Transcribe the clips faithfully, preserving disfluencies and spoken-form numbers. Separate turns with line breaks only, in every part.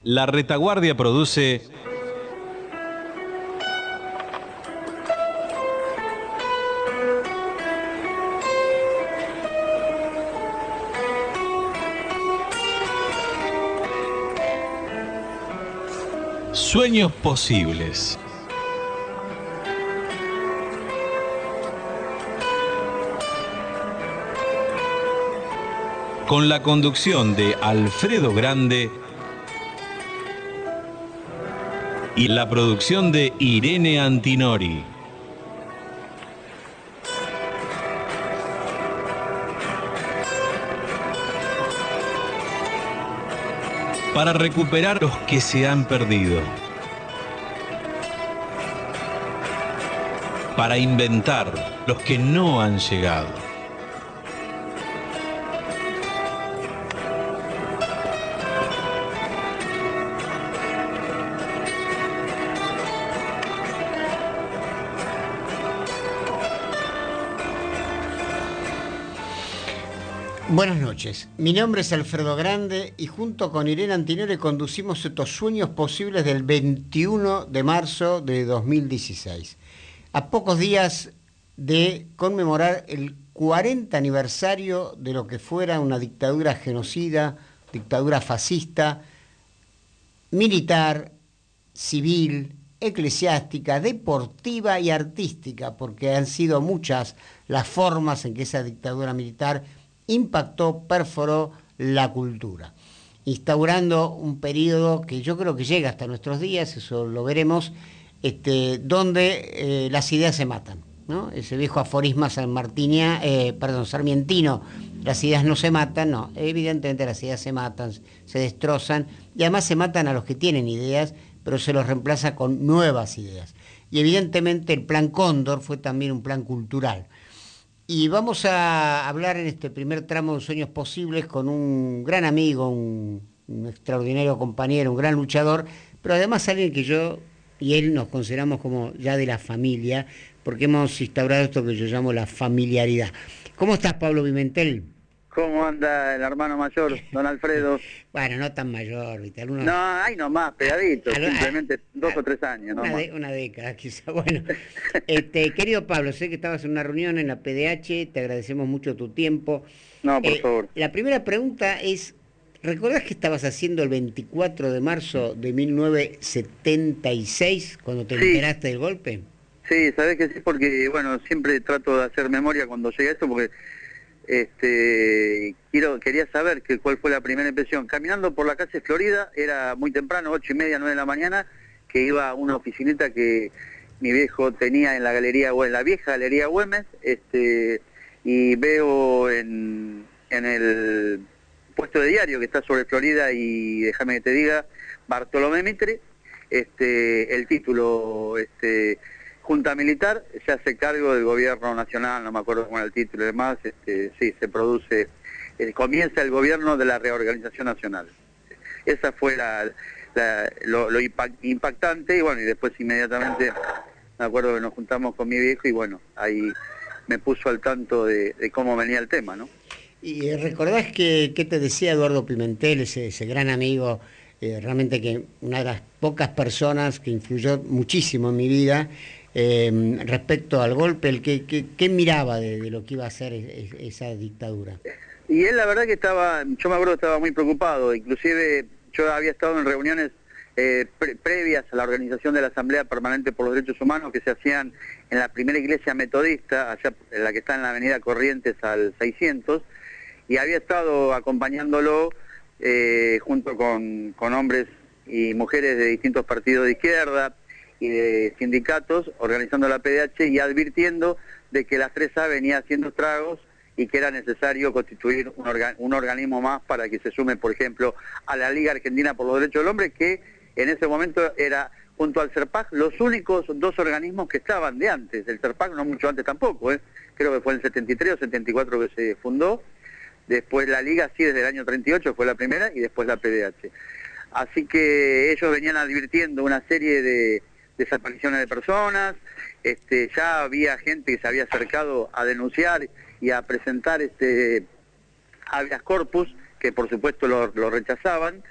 La Retaguardia produce Sueños Posibles. Con la conducción de Alfredo Grande y la producción de Irene Antinori. Para recuperar los que se han perdido. Para inventar los que no han llegado.
Buenas noches, mi nombre es Alfredo Grande y junto con Irene Antinori conducimos estos Sueños Posibles del veintiuno de marzo de dos mil dieciséis. A pocos días de conmemorar el cuarenta aniversario de lo que fuera una dictadura genocida, dictadura fascista, militar, civil, eclesiástica, deportiva y artística, porque han sido muchas las formas en que esa dictadura militar impactó, perforó la cultura, instaurando un periodo que yo creo que llega hasta nuestros días, eso lo veremos, este, donde eh, las ideas se matan, ¿no? Ese viejo aforisma sanmartinia, eh, perdón, sarmientino, las ideas no se matan, no, evidentemente las ideas se matan, se destrozan, y además se matan a los que tienen ideas, pero se los reemplaza con nuevas ideas. Y evidentemente el Plan Cóndor fue también un plan cultural. Y vamos a hablar en este primer tramo de Sueños Posibles con un gran amigo, un, un extraordinario compañero, un gran luchador, pero además alguien que yo y él nos consideramos como ya de la familia, porque hemos instaurado esto que yo llamo la familiaridad. ¿Cómo estás, Pablo Pimentel?
¿Cómo anda el hermano mayor, don Alfredo?
Bueno, no tan mayor, ¿viste? Algunos...
No, ahí nomás, pegadito,
a, a,
simplemente a, dos o tres años,
una,
nomás.
de, una década, quizá. Bueno, este, querido Pablo, sé que estabas en una reunión en la P D H, te agradecemos mucho tu tiempo.
No, por
eh,
favor.
La primera pregunta es, ¿recordás qué estabas haciendo el veinticuatro de marzo de mil novecientos setenta y seis, cuando te
sí.
enteraste del golpe?
Sí, sabés que sí, porque, bueno, siempre trato de hacer memoria cuando llega esto, porque... Este, quiero, quería saber que, cuál fue la primera impresión. Caminando por la calle Florida, era muy temprano, ocho y media, nueve de la mañana, que iba a una oficinita que mi viejo tenía en la galería, o en la vieja galería Güemes, este, y veo en, en el puesto de diario que está sobre Florida y déjame que te diga, Bartolomé Mitre, este, el título, este, Junta Militar, se hace cargo del gobierno nacional, no me acuerdo cómo era el título y demás, este, sí, se produce, eh, comienza el gobierno de la reorganización nacional. Esa fue la, la, lo, lo impactante, y bueno, y después inmediatamente me acuerdo que nos juntamos con mi viejo y bueno, ahí me puso al tanto de, de cómo venía el tema, ¿no?
¿Y recordás que, qué te decía Eduardo Pimentel, ese, ese gran amigo, eh, realmente que una de las pocas personas que influyó muchísimo en mi vida, Eh, respecto al golpe, el que, que, ¿qué miraba de, de lo que iba a ser es, es, esa dictadura?
Y él la verdad que estaba, yo me acuerdo que estaba muy preocupado, inclusive yo había estado en reuniones eh, pre previas a la organización de la Asamblea Permanente por los Derechos Humanos que se hacían en la primera iglesia metodista, allá en la que está en la avenida Corrientes al seiscientos, y había estado acompañándolo eh, junto con, con hombres y mujeres de distintos partidos de izquierda y de sindicatos, organizando la P D H y advirtiendo de que la tres A venía haciendo estragos y que era necesario constituir un, orga un organismo más para que se sume, por ejemplo, a la Liga Argentina por los Derechos del Hombre, que en ese momento era, junto al CERPAC, los únicos dos organismos que estaban de antes. El CERPAC no mucho antes tampoco, ¿eh? Creo que fue en el setenta y tres o setenta y cuatro que se fundó, después la Liga, sí, desde el año treinta y ocho fue la primera, y después la P D H. Así que ellos venían advirtiendo una serie de desapariciones de personas, este, ya había gente que se había acercado a denunciar y a presentar este habeas corpus, que por supuesto lo, lo rechazaban,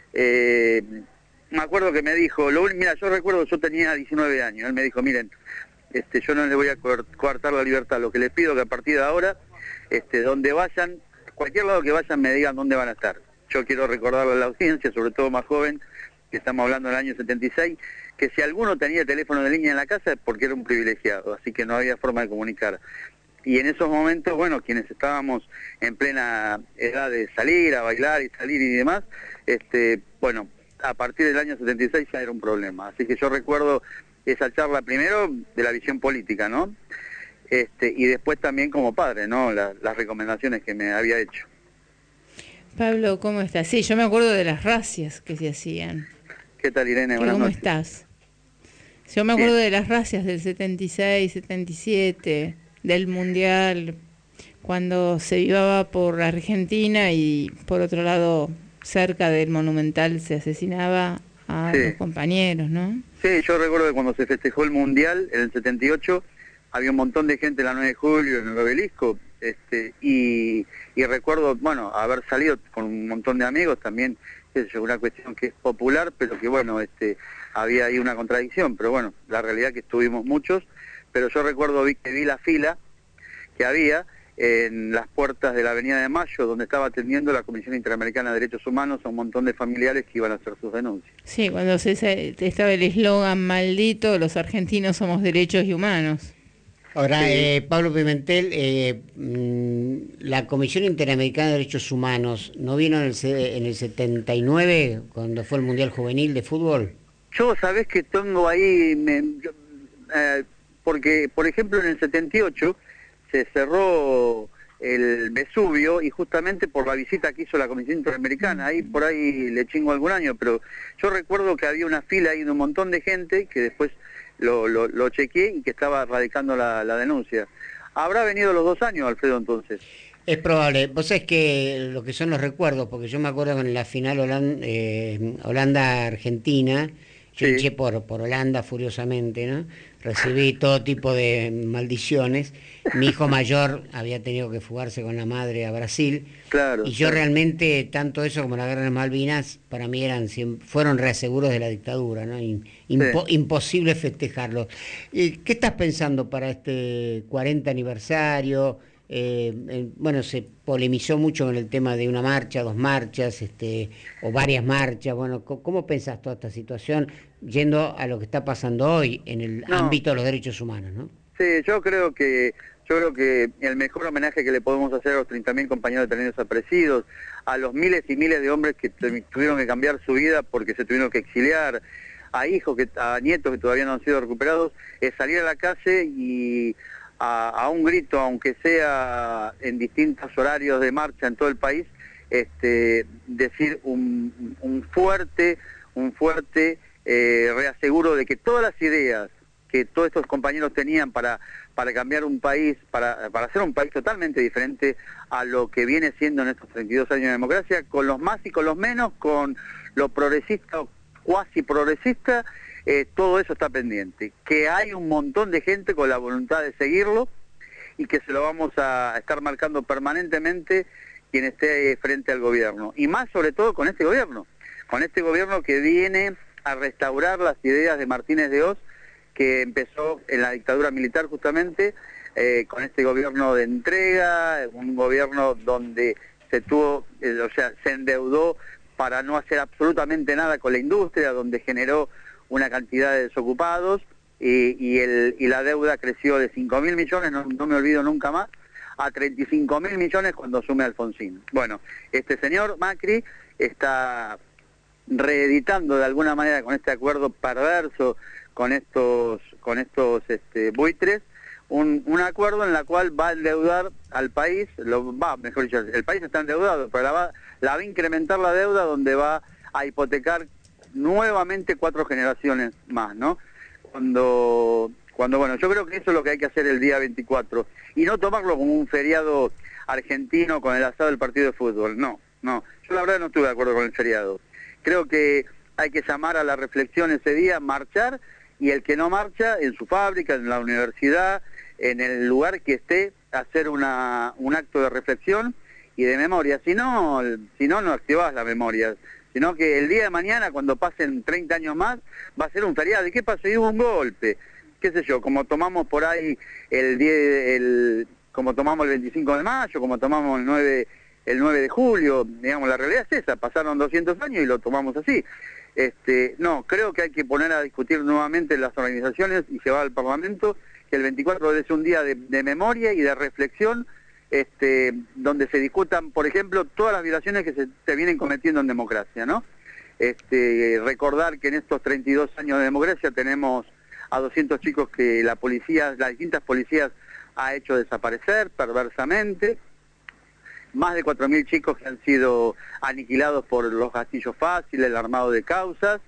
eh, me acuerdo que me dijo, lo, mira, yo recuerdo, yo tenía diecinueve años, él me dijo, miren, este, yo no les voy a coartar la libertad, lo que les pido que a partir de ahora, este, donde vayan, cualquier lado que vayan me digan dónde van a estar. Yo quiero recordarle a la audiencia, sobre todo más joven, que estamos hablando del año setenta y seis, que si alguno tenía teléfono de línea en la casa es porque era un privilegiado, así que no había forma de comunicar. Y en esos momentos, bueno, quienes estábamos en plena edad de salir, a bailar y salir y demás, este, bueno, a partir del año setenta y seis ya era un problema. Así que yo recuerdo esa charla primero de la visión política, ¿no? Este, y después también como padre, ¿no? La, las recomendaciones que me había hecho.
Pablo, ¿cómo estás? Sí, yo me acuerdo de las racias que se hacían.
¿Qué tal, Irene? Buenas
¿Cómo
noches.
estás? Yo me acuerdo
Bien.
de las racias del setenta y seis, setenta y siete, del Mundial, cuando se iba por Argentina y por otro lado, cerca del Monumental, se asesinaba a
Sí.
los compañeros, ¿no?
Sí, yo recuerdo que cuando se festejó el Mundial, en el setenta y ocho, había un montón de gente en la nueve de julio, en el obelisco, este, y, y recuerdo, bueno, haber salido con un montón de amigos también, es una cuestión que es popular, pero que bueno, este, había ahí una contradicción, pero bueno, la realidad es que estuvimos muchos, pero yo recuerdo vi, que vi la fila que había en las puertas de la Avenida de Mayo, donde estaba atendiendo la Comisión Interamericana de Derechos Humanos a un montón de familiares que iban a hacer sus denuncias.
Sí, cuando se, se- estaba el eslogan maldito, los argentinos somos derechos y humanos.
Ahora,
Sí.
eh, Pablo Pimentel, eh, mm, la Comisión Interamericana de Derechos Humanos, ¿no vino en el, se- en el setenta y nueve, cuando fue el Mundial Juvenil de Fútbol?
Yo, sabés que tengo ahí, me- yo, eh, porque, por ejemplo, en el setenta y ocho se cerró el Vesubio y justamente por la visita que hizo la Comisión Interamericana, ahí por ahí le chingo algún año, pero yo recuerdo que había una fila ahí de un montón de gente que después lo, lo, lo chequeé y que estaba radicando la, la denuncia. ¿Habrá venido los dos años, Alfredo, entonces?
Es probable. Vos sabés que lo que son los recuerdos, porque yo me acuerdo que en la final Holan- eh, Holanda-Argentina, yo
Sí.
hinché por, por Holanda furiosamente, ¿no? Recibí todo tipo de maldiciones. Mi hijo mayor había tenido que fugarse con la madre a Brasil.
Claro.
Y yo
claro.
realmente, tanto eso como la guerra de Malvinas, para mí eran siem- fueron reaseguros de la dictadura, ¿no? In- impo- imposible festejarlos. ¿Y qué estás pensando para este cuarenta aniversario? Eh, eh, bueno, se polemizó mucho con el tema de una marcha, dos marchas, este, o varias marchas. Bueno, co- ¿cómo pensás toda esta situación yendo a lo que está pasando hoy en el
No.
ámbito de los derechos humanos, ¿no?
Sí, yo creo que yo creo que el mejor homenaje que le podemos hacer a los treinta mil compañeros detenidos desaparecidos, a los miles y miles de hombres que tu- tuvieron que cambiar su vida porque se tuvieron que exiliar, a hijos, que a nietos que todavía no han sido recuperados, es salir a la calle y a, a un grito, aunque sea en distintos horarios de marcha en todo el país, este, decir un, un fuerte, un fuerte eh, reaseguro de que todas las ideas que todos estos compañeros tenían para, para cambiar un país, para, para hacer un país totalmente diferente a lo que viene siendo en estos treinta y dos años de democracia, con los más y con los menos, con lo progresista o cuasi progresista, eh, todo eso está pendiente. Que hay un montón de gente con la voluntad de seguirlo y que se lo vamos a estar marcando permanentemente quien esté frente al gobierno. Y más sobre todo con este gobierno, con este gobierno que viene a restaurar las ideas de Martínez de Oz, que empezó en la dictadura militar justamente, eh, con este gobierno de entrega, un gobierno donde se tuvo, eh, o sea, se endeudó para no hacer absolutamente nada con la industria, donde generó una cantidad de desocupados y, y, el, y la deuda creció de cinco mil millones, no, no me olvido nunca más, a treinta y cinco mil millones cuando asume Alfonsín. Bueno, este señor Macri está reeditando de alguna manera con este acuerdo perverso con estos con estos este, buitres, un, un acuerdo en la cual va a endeudar al país, lo va, mejor dicho, el país está endeudado, pero la va, la va a incrementar la deuda, donde va a hipotecar nuevamente cuatro generaciones más, ¿no? Cuando, cuando bueno, yo creo que eso es lo que hay que hacer el día veinticuatro, y no tomarlo como un feriado argentino con el asado del partido de fútbol, no, no, yo la verdad no estuve de acuerdo con el feriado. Creo que hay que llamar a la reflexión ese día, marchar, y el que no marcha, en su fábrica, en la universidad, en el lugar que esté, hacer una, un acto de reflexión y de memoria. Si no, si no, no activás la memoria. sino que el día de mañana, cuando pasen treinta años más, va a ser un feriado. ¿Y qué pasó? Y hubo un golpe, qué sé yo, como tomamos por ahí el diez, el, como tomamos el veinticinco de mayo, como tomamos el nueve, el nueve de julio, digamos, la realidad es esa, pasaron doscientos años y lo tomamos así. Este, no, creo que hay que poner a discutir nuevamente las organizaciones y llevar al Parlamento que el veinticuatro debe ser un día de, de memoria y de reflexión, este, donde se discutan, por ejemplo, todas las violaciones que se, se vienen cometiendo en democracia, ¿no? Este, recordar que en estos treinta y dos años de democracia tenemos a doscientos chicos que la policía, las distintas policías ha hecho desaparecer perversamente, más de cuatro mil chicos que han sido aniquilados por los gatillos fáciles, el armado de causas,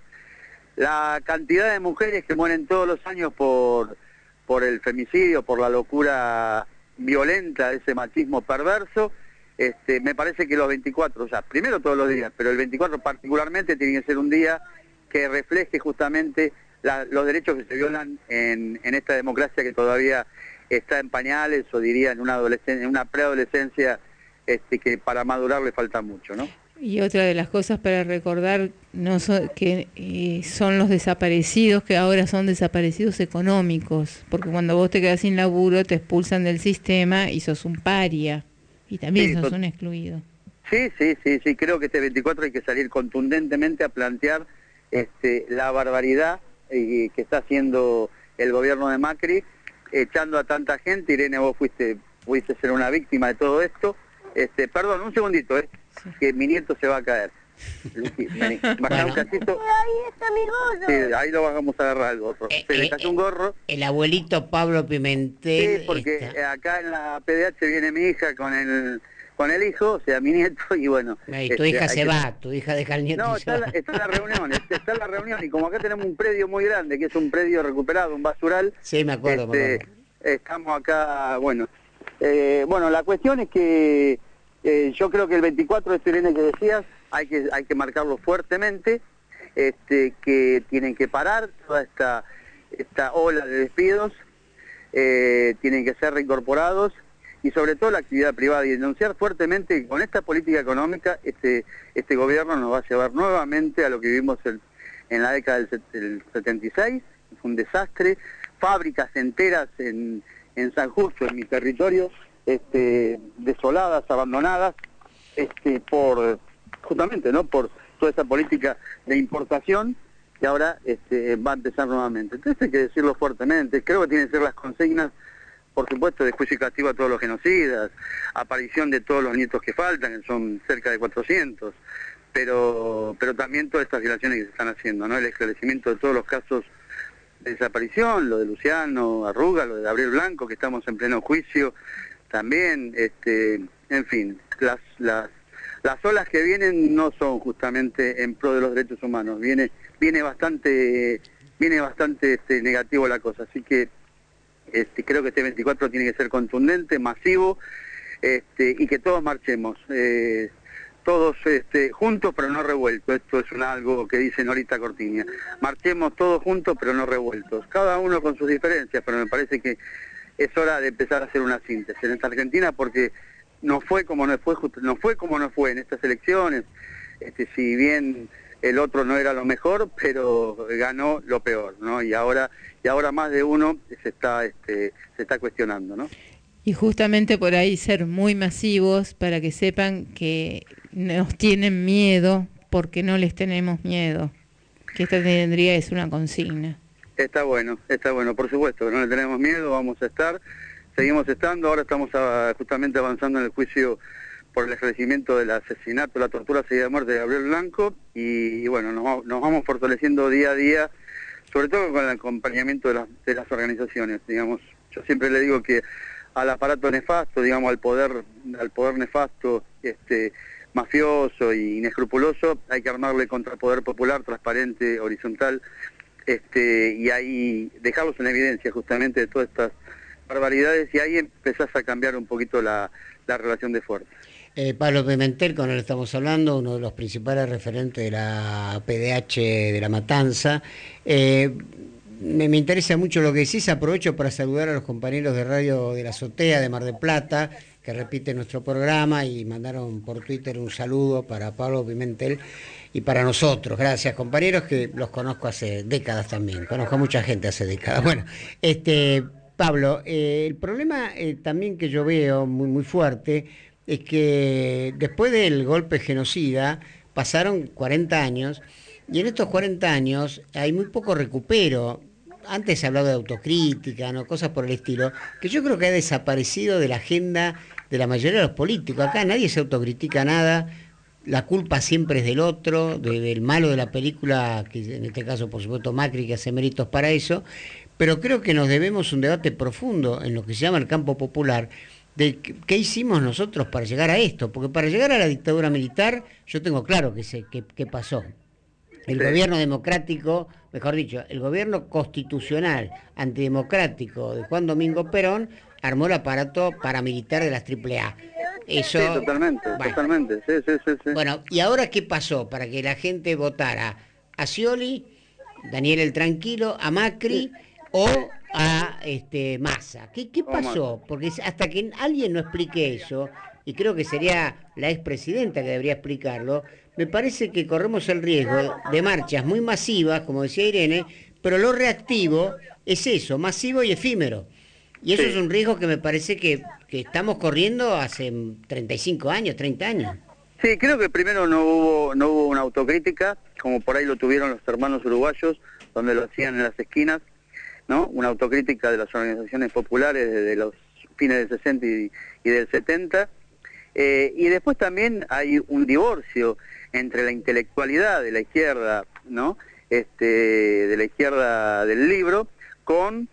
la cantidad de mujeres que mueren todos los años por, por el femicidio, por la locura violenta de ese machismo perverso. Este, me parece que los veinticuatro, o sea, primero todos los días, pero el veinticuatro particularmente tiene que ser un día que refleje justamente la, los derechos que se violan en, en esta democracia que todavía está en pañales, o diría en una adolescencia, en una preadolescencia, este, que para madurar le falta mucho, ¿no?
Y otra de las cosas para recordar no son, que eh, son los desaparecidos, que ahora son desaparecidos económicos, porque cuando vos te quedás sin laburo te expulsan del sistema y sos un paria, y también
Sí,
sos
tot-
un excluido.
Sí, sí, sí, sí, creo que este veinticuatro hay que salir contundentemente a plantear este, la barbaridad eh, que está haciendo el gobierno de Macri, echando a tanta gente. Irene, vos fuiste, fuiste ser una víctima de todo esto. Este, perdón, un segundito, eh,
Sí.
que mi nieto se va a caer. Luqui, vení, bajá
Bueno.
un cachito.
Ahí está mi gorro.
Sí, ahí lo vamos a agarrar al gorro.
Eh,
Se le
eh,
cayó un gorro.
El abuelito Pablo Pimentel.
Sí, porque
está-
eh, acá en la P D H viene mi hija con el con el hijo, o sea, mi nieto, y bueno.
Ay, tu
este,
hija
hay
se
que-
va, tu hija deja al nieto
No,
y se
está,
va.
la- está en la reunión, está está en la reunión, y como acá tenemos un predio muy grande, que es un predio recuperado, un basural,
Sí, me acuerdo, me
este,
acuerdo.
estamos acá, bueno. Eh, bueno, la cuestión es que eh, yo creo que el veinticuatro, este Irene que decías, hay que hay que marcarlo fuertemente, este, que tienen que parar toda esta, esta ola de despidos, eh, tienen que ser reincorporados, y sobre todo la actividad privada, y denunciar fuertemente que con esta política económica este este gobierno nos va a llevar nuevamente a lo que vivimos el- en la década del, set- del setenta y seis, fue un desastre, fábricas enteras en, en San Justo, en mi territorio, este, desoladas, abandonadas, este, por justamente, ¿no?, por toda esa política de importación que ahora este, va a empezar nuevamente. Entonces hay que decirlo fuertemente, creo que tienen que ser las consignas, por supuesto, de juicio y castigo a todos los genocidas, aparición de todos los nietos que faltan, que son cerca de cuatrocientos, pero pero también todas estas violaciones que se están haciendo, ¿no? El esclarecimiento de todos los casos de desaparición, lo de Luciano Arruga, lo de Gabriel Blanco, que estamos en pleno juicio, también, este, en fin, las las las olas que vienen no son justamente en pro de los derechos humanos, viene viene bastante viene bastante este, negativo la cosa, así que este, creo que este veinticuatro tiene que ser contundente, masivo, este, y que todos marchemos, eh, todos este, juntos pero no revueltos. Esto es un algo que dice Norita Cortiña. Marchemos todos juntos pero no revueltos, cada uno con sus diferencias, pero me parece que es hora de empezar a hacer una síntesis en esta Argentina, porque no fue como no fue, no fue como no fue en estas elecciones. Este, si bien el otro no era lo mejor, pero ganó lo peor, ¿no? Y ahora y ahora más de uno se está este, se está cuestionando, ¿no?
Y justamente por ahí ser muy masivos para que sepan que nos tienen miedo porque no les tenemos miedo. Que esta tendría es una consigna.
Está bueno, está bueno, por supuesto, que no le tenemos miedo, vamos a estar, seguimos estando, ahora estamos a- justamente avanzando en el juicio por el esclarecimiento del asesinato, la tortura, seguida de muerte de Gabriel Blanco, y, y bueno, nos, va- nos vamos fortaleciendo día a día, sobre todo con el acompañamiento de las, de las organizaciones, digamos. Yo siempre le digo que al aparato nefasto, digamos, al poder, al poder nefasto, este, mafioso e inescrupuloso, hay que armarle contra el poder popular, transparente, horizontal, este, y ahí dejarlos en evidencia justamente de todas estas barbaridades, y ahí empezás a cambiar un poquito la, la relación de fuerza.
Eh, Pablo Pimentel, con él estamos hablando, uno de los principales referentes de la P D H de La Matanza. Eh, me, me interesa mucho lo que decís, aprovecho para saludar a los compañeros de Radio de la Azotea de Mar del Plata, que repiten nuestro programa y mandaron por Twitter un saludo para Pablo Pimentel. y para nosotros. Gracias, compañeros, que los conozco hace décadas también. Conozco a mucha gente hace décadas. Bueno, este Pablo, eh, el problema eh, también que yo veo muy, muy fuerte es que después del golpe genocida pasaron cuarenta años y en estos cuarenta años hay muy poco recupero. Antes se hablaba de autocrítica, ¿no? Cosas por el estilo, que yo creo que ha desaparecido de la agenda de la mayoría de los políticos. Acá nadie se autocritica nada, la culpa siempre es del otro, de, del malo de la película, que en este caso por supuesto Macri, que hace méritos para eso, pero creo que nos debemos un debate profundo en lo que se llama el campo popular, de qué hicimos nosotros para llegar a esto, porque para llegar a la dictadura militar, yo tengo claro que sé qué, qué pasó. El sí. gobierno democrático, mejor dicho, el gobierno constitucional antidemocrático de Juan Domingo Perón armó el aparato paramilitar de las triple A. Eso,
sí, totalmente, bueno, totalmente. Sí, sí, sí, sí.
Bueno, ¿y ahora qué pasó? Para que la gente votara a Scioli, Daniel el Tranquilo, a Macri sí. o a este Massa. ¿Qué, qué pasó? Porque hasta que alguien no explique eso, y creo que sería la expresidenta que debería explicarlo, me parece que corremos el riesgo de marchas muy masivas, como decía Irene, pero lo reactivo es eso, masivo y efímero. Y eso sí. es un riesgo que me parece que, que estamos corriendo hace treinta y cinco años, treinta años.
Sí, creo que primero no hubo no hubo una autocrítica, como por ahí lo tuvieron los hermanos uruguayos, donde lo hacían en las esquinas, ¿no? Una autocrítica de las organizaciones populares desde los fines del sesenta y, y del setenta. Eh, y después también hay un divorcio entre la intelectualidad de la izquierda, ¿no? Este, de la izquierda del libro, con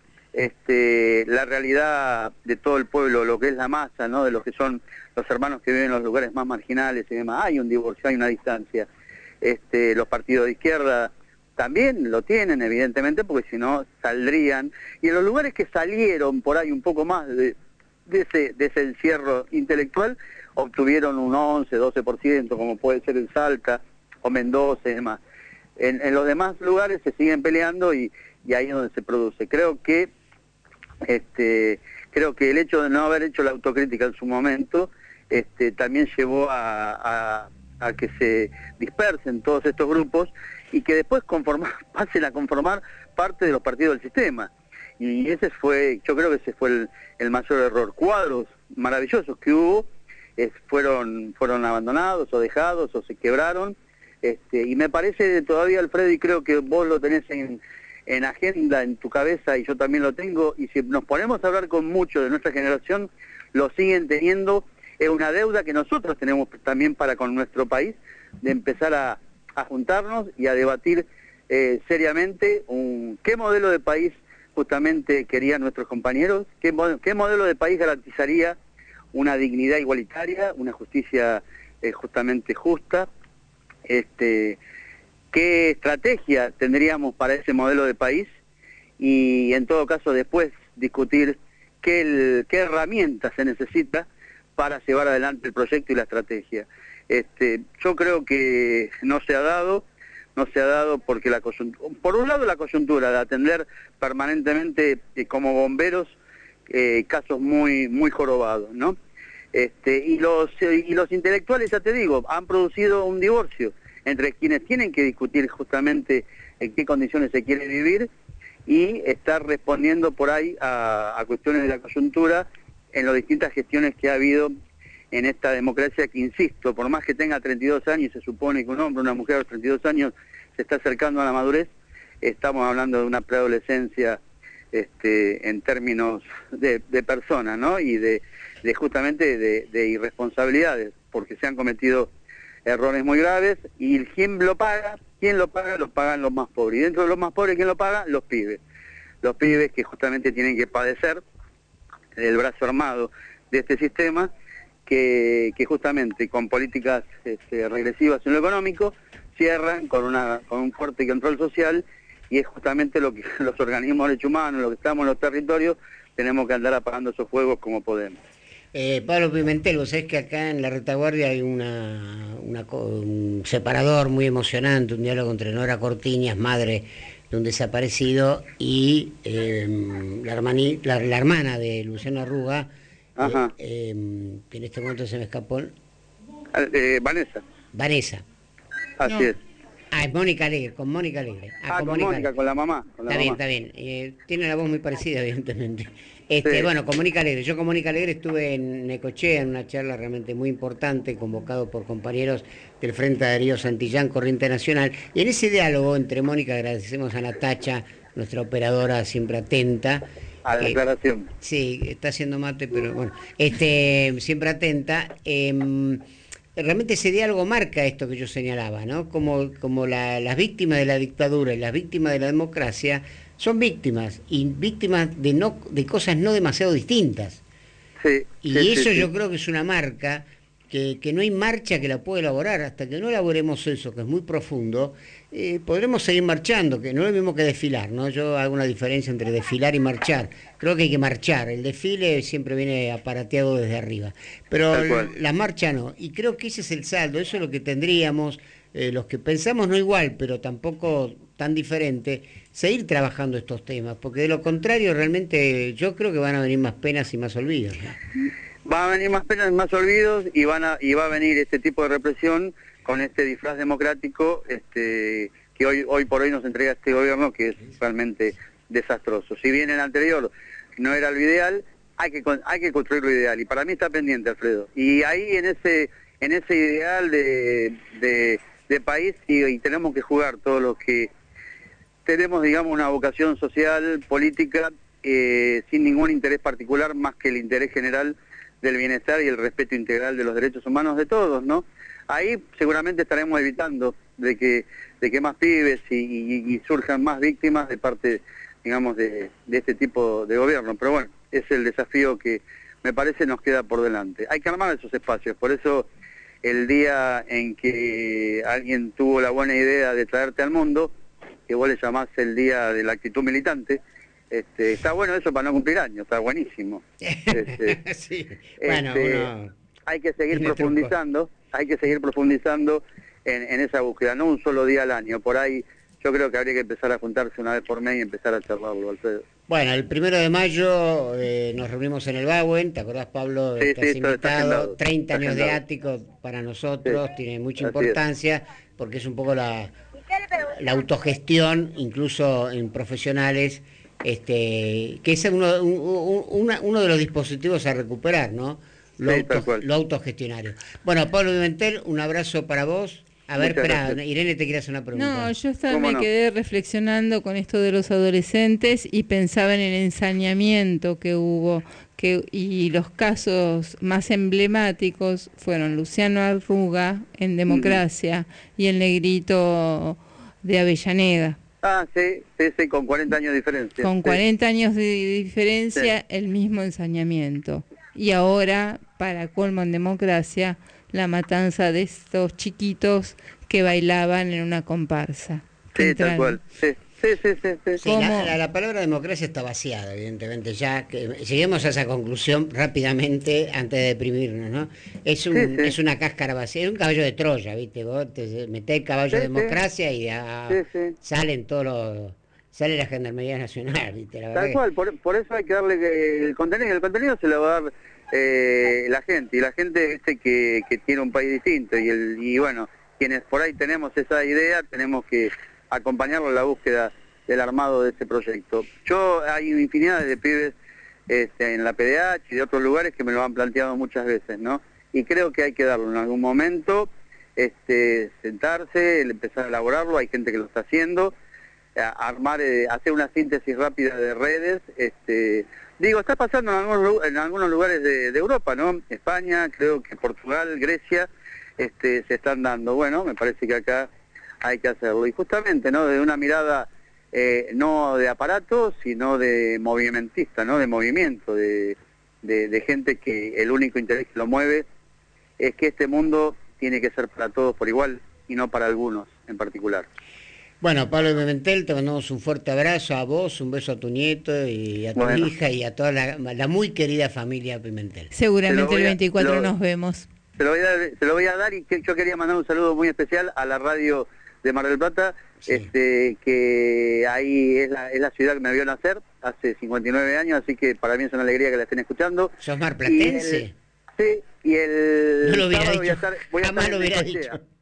este, la realidad de todo el pueblo, lo que es la masa, ¿no? De los que son los hermanos que viven en los lugares más marginales y demás. Hay un divorcio, hay una distancia. Este, los partidos de izquierda también lo tienen, evidentemente, porque si no saldrían. Y en los lugares que salieron por ahí un poco más de, de, ese, de ese encierro intelectual, obtuvieron un once, doce por ciento, como puede ser en Salta o Mendoza y demás. En, en los demás lugares se siguen peleando y, y ahí es donde se produce. Creo que este creo que el hecho de no haber hecho la autocrítica en su momento este también llevó a, a, a que se dispersen todos estos grupos y que después conformar, pasen a conformar parte de los partidos del sistema. Y ese fue, yo creo que ese fue el, el mayor error. Cuadros maravillosos que hubo eh, fueron fueron abandonados o dejados o se quebraron. Este, y me parece todavía, Alfredo, y creo que vos lo tenés en, en agenda, en tu cabeza, y yo también lo tengo, y si nos ponemos a hablar con muchos de nuestra generación, lo siguen teniendo, es una deuda que nosotros tenemos también para con nuestro país, de empezar a, a juntarnos y a debatir eh, seriamente un, qué modelo de país justamente querían nuestros compañeros, qué, qué modelo de país garantizaría una dignidad igualitaria, una justicia eh, justamente justa, este, qué estrategia tendríamos para ese modelo de país y en todo caso después discutir qué, el, qué herramientas se necesita para llevar adelante el proyecto y la estrategia. Este, yo creo que no se ha dado, no se ha dado porque la coyuntura, por un lado la coyuntura de atender permanentemente eh, como bomberos eh, casos muy muy jorobados, ¿no? Este, y los y los intelectuales, ya te digo, han producido un divorcio entre quienes tienen que discutir justamente en qué condiciones se quiere vivir y estar respondiendo por ahí a, a cuestiones de la coyuntura en las distintas gestiones que ha habido en esta democracia que, insisto, por más que tenga treinta y dos años, se supone que un hombre, una mujer a los treinta y dos años se está acercando a la madurez, estamos hablando de una preadolescencia este, en términos de, de persona, ¿no? Y de, de justamente de, de irresponsabilidades, porque se han cometido errores muy graves, y ¿quién lo paga? ¿Quién lo paga? Los pagan los más pobres. Y dentro de los más pobres, ¿quién lo paga? Los pibes. Los pibes que justamente tienen que padecer el brazo armado de este sistema, que, que justamente con políticas este, regresivas en lo económico, cierran con, una, con un fuerte control social, y es justamente lo que los organismos de derechos humanos, los que estamos en los territorios, tenemos que andar apagando esos fuegos como podemos.
Eh, Pablo Pimentel, vos sabés que acá en la retaguardia hay una, una, un separador muy emocionante, un diálogo entre Nora Cortiñas, madre de un desaparecido, y eh, la, hermani, la, la hermana de Luciana Arruga, eh, eh, que en este momento se me escapó.
Eh, Vanessa.
Vanessa.
Así
no,
es.
Ah, es Mónica Alegre, con Mónica Alegre.
Ah, ah con, con Mónica, con la mamá. Con la
está
mamá.
bien, está bien. Eh, tiene la voz muy parecida, evidentemente. Este,
sí.
Bueno, con Mónica Alegre. Yo con Mónica Alegre estuve en Necochea en una charla realmente muy importante, convocado por compañeros del Frente Darío Santillán, Corriente Nacional. Y en ese diálogo entre Mónica, agradecemos a Natacha, nuestra operadora siempre atenta.
A la
eh,
declaración.
Sí, está haciendo mate, pero bueno, este, siempre atenta. Eh, Realmente ese diálogo marca esto que yo señalaba, ¿no? Como, como la, las víctimas de la dictadura y las víctimas de la democracia son víctimas, y víctimas de, no, de cosas no demasiado distintas.
Sí,
y
sí,
eso
sí,
yo
sí.
creo que es una marca que, que no hay marcha que la pueda elaborar. Hasta que no elaboremos eso, que es muy profundo, eh, podremos seguir marchando, que no es lo mismo que desfilar, ¿no? Yo hago una diferencia entre desfilar y marchar. Creo que hay que marchar. El desfile siempre viene aparateado desde arriba, pero la marcha no. Y creo que ese es el saldo, eso es lo que tendríamos, eh, los que pensamos no igual, pero tampoco tan diferente, seguir trabajando estos temas, porque de lo contrario realmente yo creo que van a venir más penas y más olvidos, ¿no?
Va a venir más penas, más olvidos, y van a, y va a venir este tipo de represión con este disfraz democrático este, que hoy, hoy por hoy nos entrega este gobierno, que es realmente desastroso. Si bien el anterior no era lo ideal, hay que hay que construir lo ideal, y para mí está pendiente, Alfredo. Y ahí en ese en ese ideal de, de, de país, y, y tenemos que jugar todos los que tenemos, digamos, una vocación social, política, eh, sin ningún interés particular, más que el interés general del bienestar y el respeto integral de los derechos humanos de todos, ¿no? Ahí seguramente estaremos evitando de que de que más pibes y, y, y surjan más víctimas de parte, digamos, de, de este tipo de gobierno. Pero bueno, es el desafío que me parece nos queda por delante. Hay que armar esos espacios, por eso el día en que alguien tuvo la buena idea de traerte al mundo, que vos le llamás el día de la actitud militante, Este, está bueno eso para no cumplir años, está buenísimo. Este,
sí. Bueno,
este,
uno...
hay que seguir profundizando, hay que seguir profundizando en, en esa búsqueda, no un solo día al año. Por ahí yo creo que habría que empezar a juntarse una vez por mes y empezar a charlarlo, Alfredo.
Bueno, el primero de mayo eh, nos reunimos en el Bauen, ¿te acordás, Pablo?
Sí,
Estás
sí,
invitado, treinta años de
agendado.
ático para nosotros, sí, tiene mucha importancia, porque es un poco la, la autogestión, incluso en profesionales, este, que es uno, un, una, uno de los dispositivos a recuperar, ¿no? Lo,
sí,
auto, lo autogestionario. Bueno, Pablo Pimentel, un abrazo para vos. A ver, espera, Irene te quiere hacer una pregunta.
No, yo estaba, me
no?
quedé reflexionando con esto de los adolescentes y pensaba en el ensañamiento que hubo, que y los casos más emblemáticos fueron Luciano Arruga en Democracia mm. y el negrito de Avellaneda.
Ah, sí, sí, sí, con cuarenta años de diferencia.
Con
sí.
cuarenta años de diferencia, sí. El mismo ensañamiento. Y ahora, para colmo en Democracia, la matanza de estos chiquitos que bailaban en una comparsa.
Sí, tal cual. Sí, sí, sí. sí, sí.
sí la, la, la palabra democracia está vaciada, evidentemente. Ya que lleguemos a esa conclusión rápidamente antes de deprimirnos, ¿no? Es un, sí, sí. es una cáscara vacía, es un caballo de Troya, ¿viste? Vos te metés el caballo
sí,
de democracia
sí.
y ya
sí, sí.
salen todos los... sale la Gendarmería Nacional, ¿viste? La
Tal
que...
cual, por, por eso hay que darle el contenido. El contenido se lo va a dar eh, la gente, y la gente este que, que tiene un país distinto, y, el, y bueno, quienes por ahí tenemos esa idea, tenemos que acompañarlo en la búsqueda del armado de ese proyecto. Yo, hay infinidad de pibes este, en la P D H y de otros lugares que me lo han planteado muchas veces, ¿no? Y creo que hay que darlo en algún momento, este, sentarse, empezar a elaborarlo. Hay gente que lo está haciendo, armar, eh, hacer una síntesis rápida de redes. Este, digo, está pasando en algunos, en algunos lugares de, de Europa, ¿no? España, creo que Portugal, Grecia, este, se están dando. Bueno, me parece que acá hay que hacerlo. Y justamente, ¿no? Desde una mirada eh, no de aparato, sino de movimentista, ¿no? De movimiento, de, de, de gente que el único interés que lo mueve es que este mundo tiene que ser para todos por igual y no para algunos en particular.
Bueno, Pablo Pimentel, te mandamos un fuerte abrazo a vos, un beso a tu nieto y a tu bueno. hija y a toda la, la muy querida familia Pimentel.
Seguramente el veinticuatro
a, lo,
nos vemos.
Se lo, voy a, se lo voy a dar, y que, yo quería mandar un saludo muy especial a la radio de Mar del Plata, sí. este, que ahí es la, es la ciudad que me vio nacer hace cincuenta y nueve años, así que para mí es una alegría que la estén escuchando.
¿Sos marplatense?
Sí, y el
no lo hubiera dicho,
voy a estar, voy a
jamás
estar
lo hubiera dicho.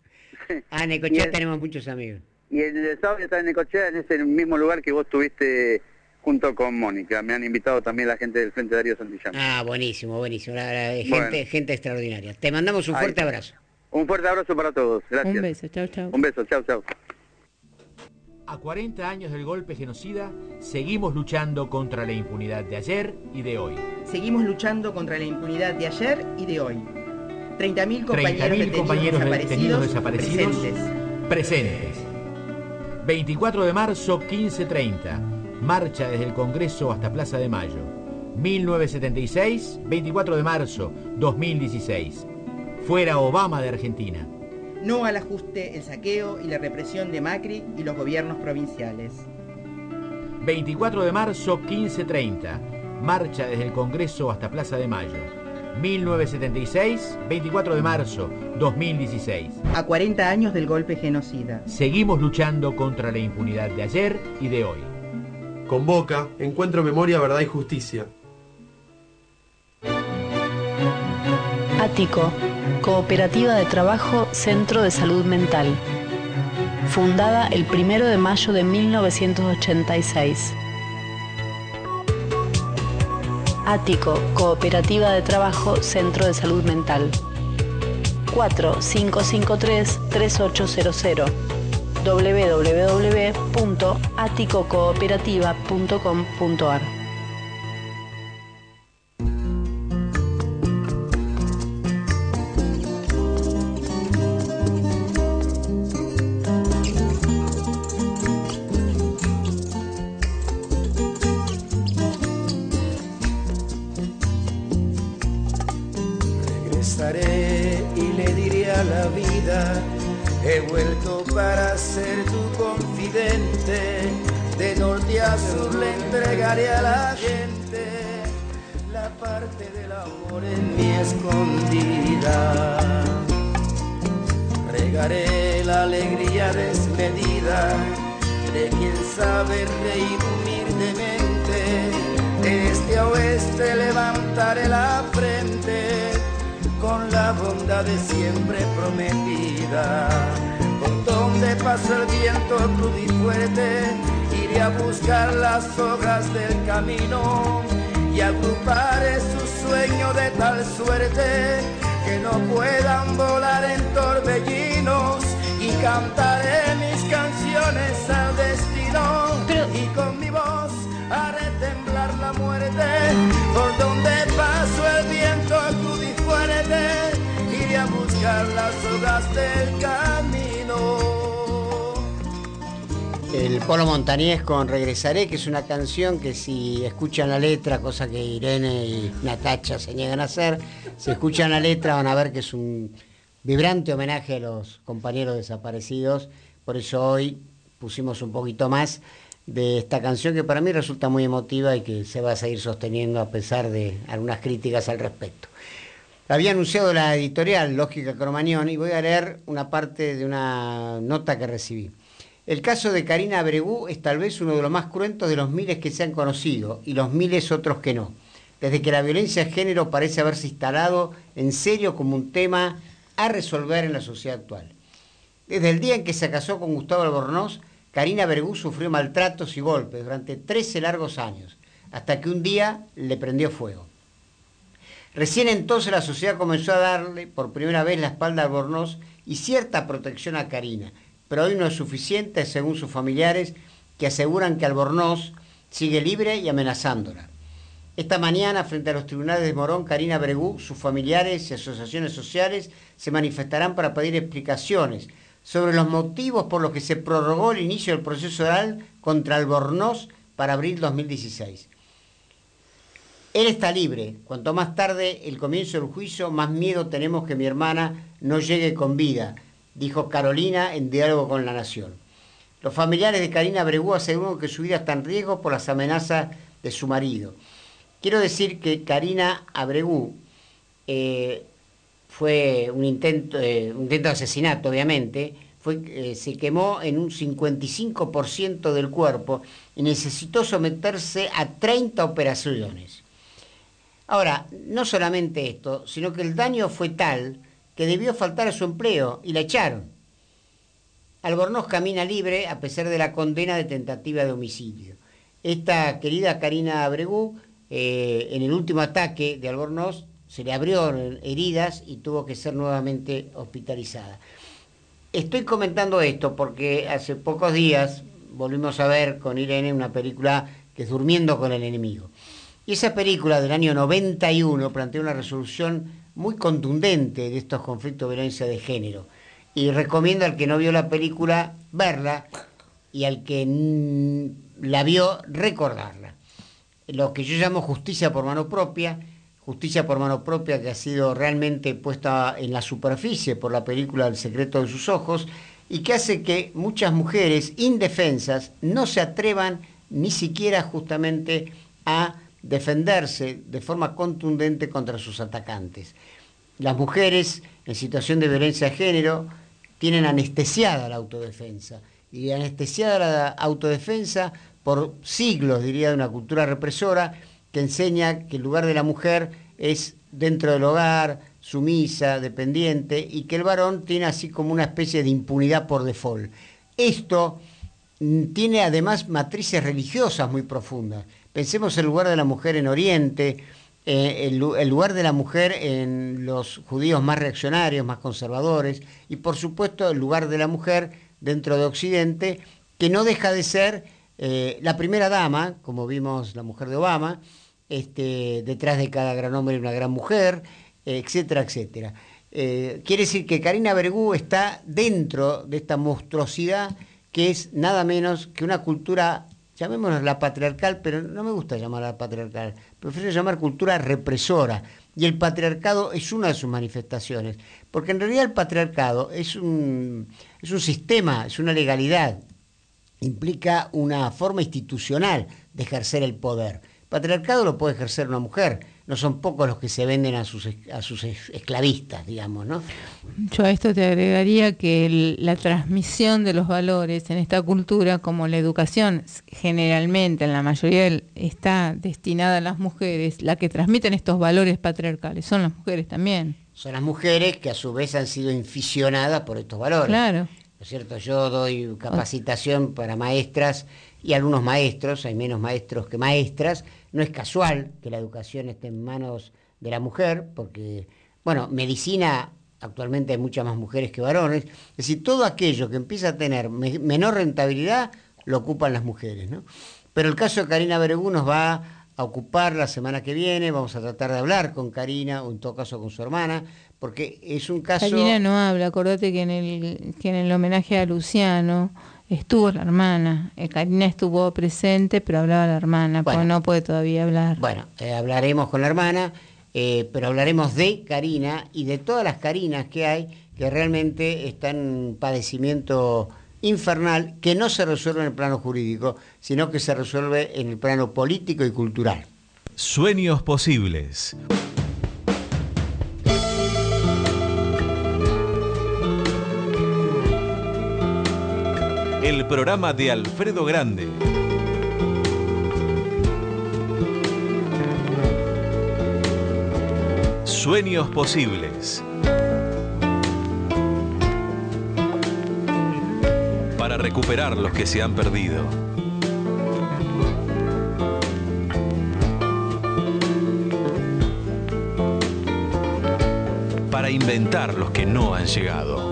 Ah, en
Y
Necochea
el-
tenemos muchos amigos.
Y el, el sábado está en Necochea, en ese mismo lugar que vos estuviste junto con Mónica. Me han invitado también la gente del Frente Darío Santillán.
Ah, buenísimo, buenísimo. La, la- gente,
Bueno.
gente extraordinaria. Te mandamos un
Ahí
fuerte
está.
abrazo.
Un fuerte abrazo para todos. Gracias.
Un beso, chau, chau.
Un beso, chao, chao.
A cuarenta años del golpe genocida, seguimos luchando contra la impunidad de ayer y de hoy.
Seguimos luchando contra la impunidad de ayer y de hoy. treinta mil compañeros,
treinta mil
detenidos,
compañeros
desaparecidos,
detenidos desaparecidos
presentes.
presentes. veinticuatro de marzo, quince treinta. Marcha desde el Congreso hasta Plaza de Mayo. mil novecientos setenta y seis, veinticuatro de marzo, dos mil dieciséis. Fuera Obama de Argentina.
No al ajuste, el saqueo y la represión de Macri y los gobiernos provinciales.
veinticuatro de marzo, quince treinta. Marcha desde el Congreso hasta Plaza de Mayo. mil novecientos setenta y seis, veinticuatro de marzo, dos mil dieciséis.
A cuarenta años del golpe genocida.
Seguimos luchando contra la impunidad de ayer y de hoy.
Convoca Encuentro Memoria, Verdad y Justicia.
Ático, Cooperativa de Trabajo Centro de Salud Mental. Fundada el primero de mayo de mil novecientos ochenta y seis. Ático, Cooperativa de Trabajo Centro de Salud Mental. cuatro cinco cinco tres, tres ocho cero cero. doble u doble u doble u punto ático cooperativa punto com punto a r.
Regresaré y le diré a la vida: he vuelto para ser tu confidente, de norte a sur le entregaré a la gente la parte del amor en mi escondida. Regaré la alegría desmedida de quien sabe reír humildemente, de este a oeste levantaré la frente con la bondad de siempre prometida. Por donde pasa el viento crudo y fuerte, iré a buscar las hojas del camino y agruparé su sueño de tal suerte que no puedan volar en torbellinos, y cantaré mis canciones al destino. Pero... y con mi voz haré temblar la muerte. Por donde paso el viento crudo y fuerte, iré a buscar las hojas del camino.
El Polo Montañés con Regresaré, que es una canción que si escuchan la letra, cosa que Irene y Natacha se niegan a hacer, si escuchan la letra van a ver que es un vibrante homenaje a los compañeros desaparecidos. Por eso hoy pusimos un poquito más de esta canción, que para mí resulta muy emotiva y que se va a seguir sosteniendo a pesar de algunas críticas al respecto. Había anunciado la editorial Lógica Cromañón y voy a leer una parte de una nota que recibí. El caso de Karina Abregú es tal vez uno de los más cruentos de los miles que se han conocido y los miles otros que no, desde que la violencia de género parece haberse instalado en serio como un tema a resolver en la sociedad actual. Desde el día en que se casó con Gustavo Albornoz, Karina Abregú sufrió maltratos y golpes durante trece largos años, hasta que un día le prendió fuego. Recién entonces la sociedad comenzó a darle por primera vez la espalda a Albornoz y cierta protección a Karina, pero hoy no es suficiente según sus familiares, que aseguran que Albornoz sigue libre y amenazándola. Esta mañana, frente a los tribunales de Morón, Karina Abregú, sus familiares y asociaciones sociales se manifestarán para pedir explicaciones sobre los motivos por los que se prorrogó el inicio del proceso oral contra Albornoz para abril dos mil dieciséis. Él está libre. Cuanto más tarde el comienzo del juicio, más miedo tenemos que mi hermana no llegue con vida, dijo Carolina en diálogo con La Nación. Los familiares de Karina Abregú aseguran que su vida está en riesgo por las amenazas de su marido. Quiero decir que Karina Abregú eh, fue un intento, eh, un intento de asesinato, obviamente, fue, eh, se quemó en un cincuenta y cinco por ciento del cuerpo y necesitó someterse a treinta operaciones. Ahora, no solamente esto, sino que el daño fue tal que debió faltar a su empleo y la echaron. Albornoz camina libre a pesar de la condena de tentativa de homicidio. Esta querida Karina Abregú, eh, en el último ataque de Albornoz, se le abrieron heridas y tuvo que ser nuevamente hospitalizada. Estoy comentando esto porque hace pocos días volvimos a ver con Irene una película que es Durmiendo con el enemigo. Y esa película del año noventa y uno plantea una resolución muy contundente de estos conflictos de violencia de género. Y recomiendo al que no vio la película verla y al que la vio recordarla. Lo que yo llamo justicia por mano propia, justicia por mano propia que ha sido realmente puesta en la superficie por la película El secreto de sus ojos y que hace que muchas mujeres indefensas no se atrevan ni siquiera justamente a defenderse de forma contundente contra sus atacantes. Las mujeres en situación de violencia de género tienen anestesiada la autodefensa y anestesiada la autodefensa por siglos, diría, de una cultura represora que enseña que el lugar de la mujer es dentro del hogar, sumisa, dependiente, y que el varón tiene así como una especie de impunidad por default. Esto tiene además matrices religiosas muy profundas. Pensemos en el lugar de la mujer en Oriente, eh, el, el lugar de la mujer en los judíos más reaccionarios, más conservadores, y por supuesto el lugar de la mujer dentro de Occidente, que no deja de ser eh, la primera dama, como vimos la mujer de Obama, este, detrás de cada gran hombre una gran mujer, eh, etcétera, etcétera. Eh, quiere decir que Karina Abregú está dentro de esta monstruosidad que es nada menos que una cultura, llamémosla la patriarcal, pero no me gusta llamarla patriarcal, prefiero llamar cultura represora, y el patriarcado es una de sus manifestaciones, porque en realidad el patriarcado es un, es un sistema, es una legalidad, implica una forma institucional de ejercer el poder. El patriarcado lo puede ejercer una mujer, no son pocos los que se venden a sus, a sus esclavistas, digamos, ¿no?
Yo a esto te agregaría que el, la transmisión de los valores en esta cultura, como la educación generalmente en la mayoría está destinada a las mujeres, la que transmiten estos valores patriarcales son las mujeres también.
Son las mujeres que a su vez han sido inficionadas por estos valores.
Claro.
¿No es cierto? Yo doy capacitación para maestras y algunos maestros, hay menos maestros que maestras. No es casual que la educación esté en manos de la mujer, porque, bueno, medicina, actualmente hay muchas más mujeres que varones. Es decir, todo aquello que empieza a tener me- menor rentabilidad lo ocupan las mujeres, ¿no? Pero el caso de Karina Abregú nos va a ocupar la semana que viene. Vamos a tratar de hablar con Karina, o en todo caso con su hermana, porque es un caso...
Karina no habla, acordate que en el, que en el homenaje a Luciano estuvo la hermana. Eh, Karina estuvo presente, pero hablaba la hermana,
Bueno.
porque no puede todavía hablar.
Bueno, eh, hablaremos con la hermana, eh, pero hablaremos de Karina y de todas las Karinas que hay, que realmente están en un padecimiento infernal que no se resuelve en el plano jurídico, sino que se resuelve en el plano político y cultural.
Sueños posibles. El programa de Alfredo Grande. Sueños posibles. Para recuperar los que se han perdido. Para inventar los que no han llegado.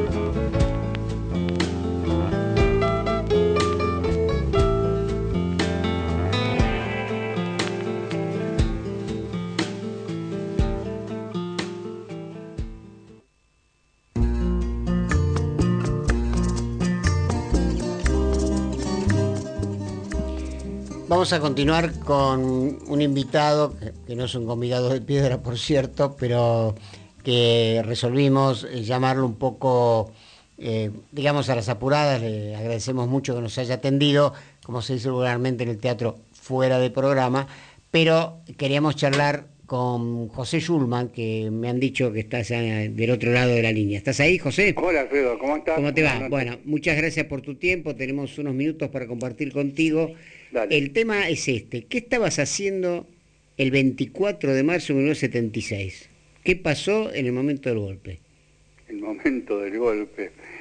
Vamos a continuar con un invitado, que, que no es un convidado de piedra, por cierto, pero que resolvimos eh, llamarlo un poco, eh, digamos, a las apuradas. Le agradecemos mucho que nos haya atendido, como se dice vulgarmente en el teatro, fuera de programa, pero queríamos charlar con José Schulman, que me han dicho que estás eh, del otro lado de la línea. ¿Estás ahí, José?
Hola, Alfredo, ¿cómo estás?
¿Cómo te va?
Buenas
Bueno, muchas gracias por tu tiempo, tenemos unos minutos para compartir contigo.
Dale.
El tema es este: ¿qué estabas haciendo el veinticuatro de marzo de mil novecientos setenta y seis? ¿Qué pasó en el momento del golpe?
El momento del golpe.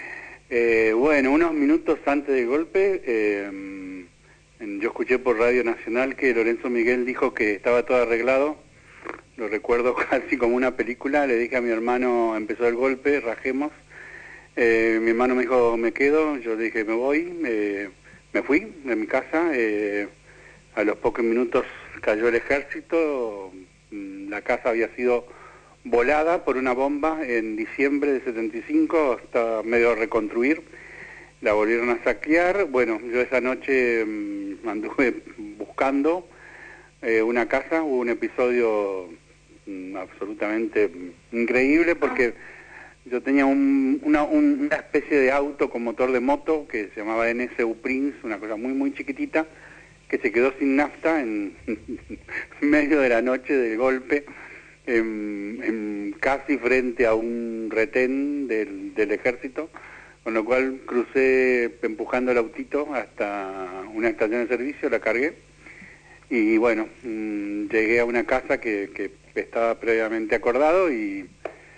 Eh, bueno, unos minutos antes del golpe, eh, yo escuché por Radio Nacional que Lorenzo Miguel dijo que estaba todo arreglado. Lo recuerdo casi como una película. Le dije a mi hermano, empezó el golpe, rajemos. Eh, mi hermano me dijo, me quedo. Yo le dije, me voy. Eh, me fui de mi casa. Eh, a los pocos minutos cayó el ejército. La casa había sido volada por una bomba en diciembre de setenta y cinco, hasta medio reconstruir, la volvieron a saquear. Bueno, yo esa noche mmm, anduve buscando eh, una casa, hubo un episodio mmm, absolutamente increíble porque yo tenía un, una, un, una especie de auto con motor de moto que se llamaba N S U Prince, una cosa muy muy chiquitita, que se quedó sin nafta en medio de la noche del golpe. En, en casi frente a un retén del, del ejército, con lo cual crucé empujando el autito hasta una estación de servicio, la cargué y bueno, mmm, llegué a una casa que, que estaba previamente acordado y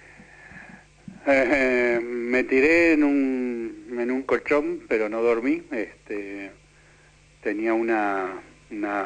eh, me tiré en un, en un colchón, pero no dormí. Este, tenía una... una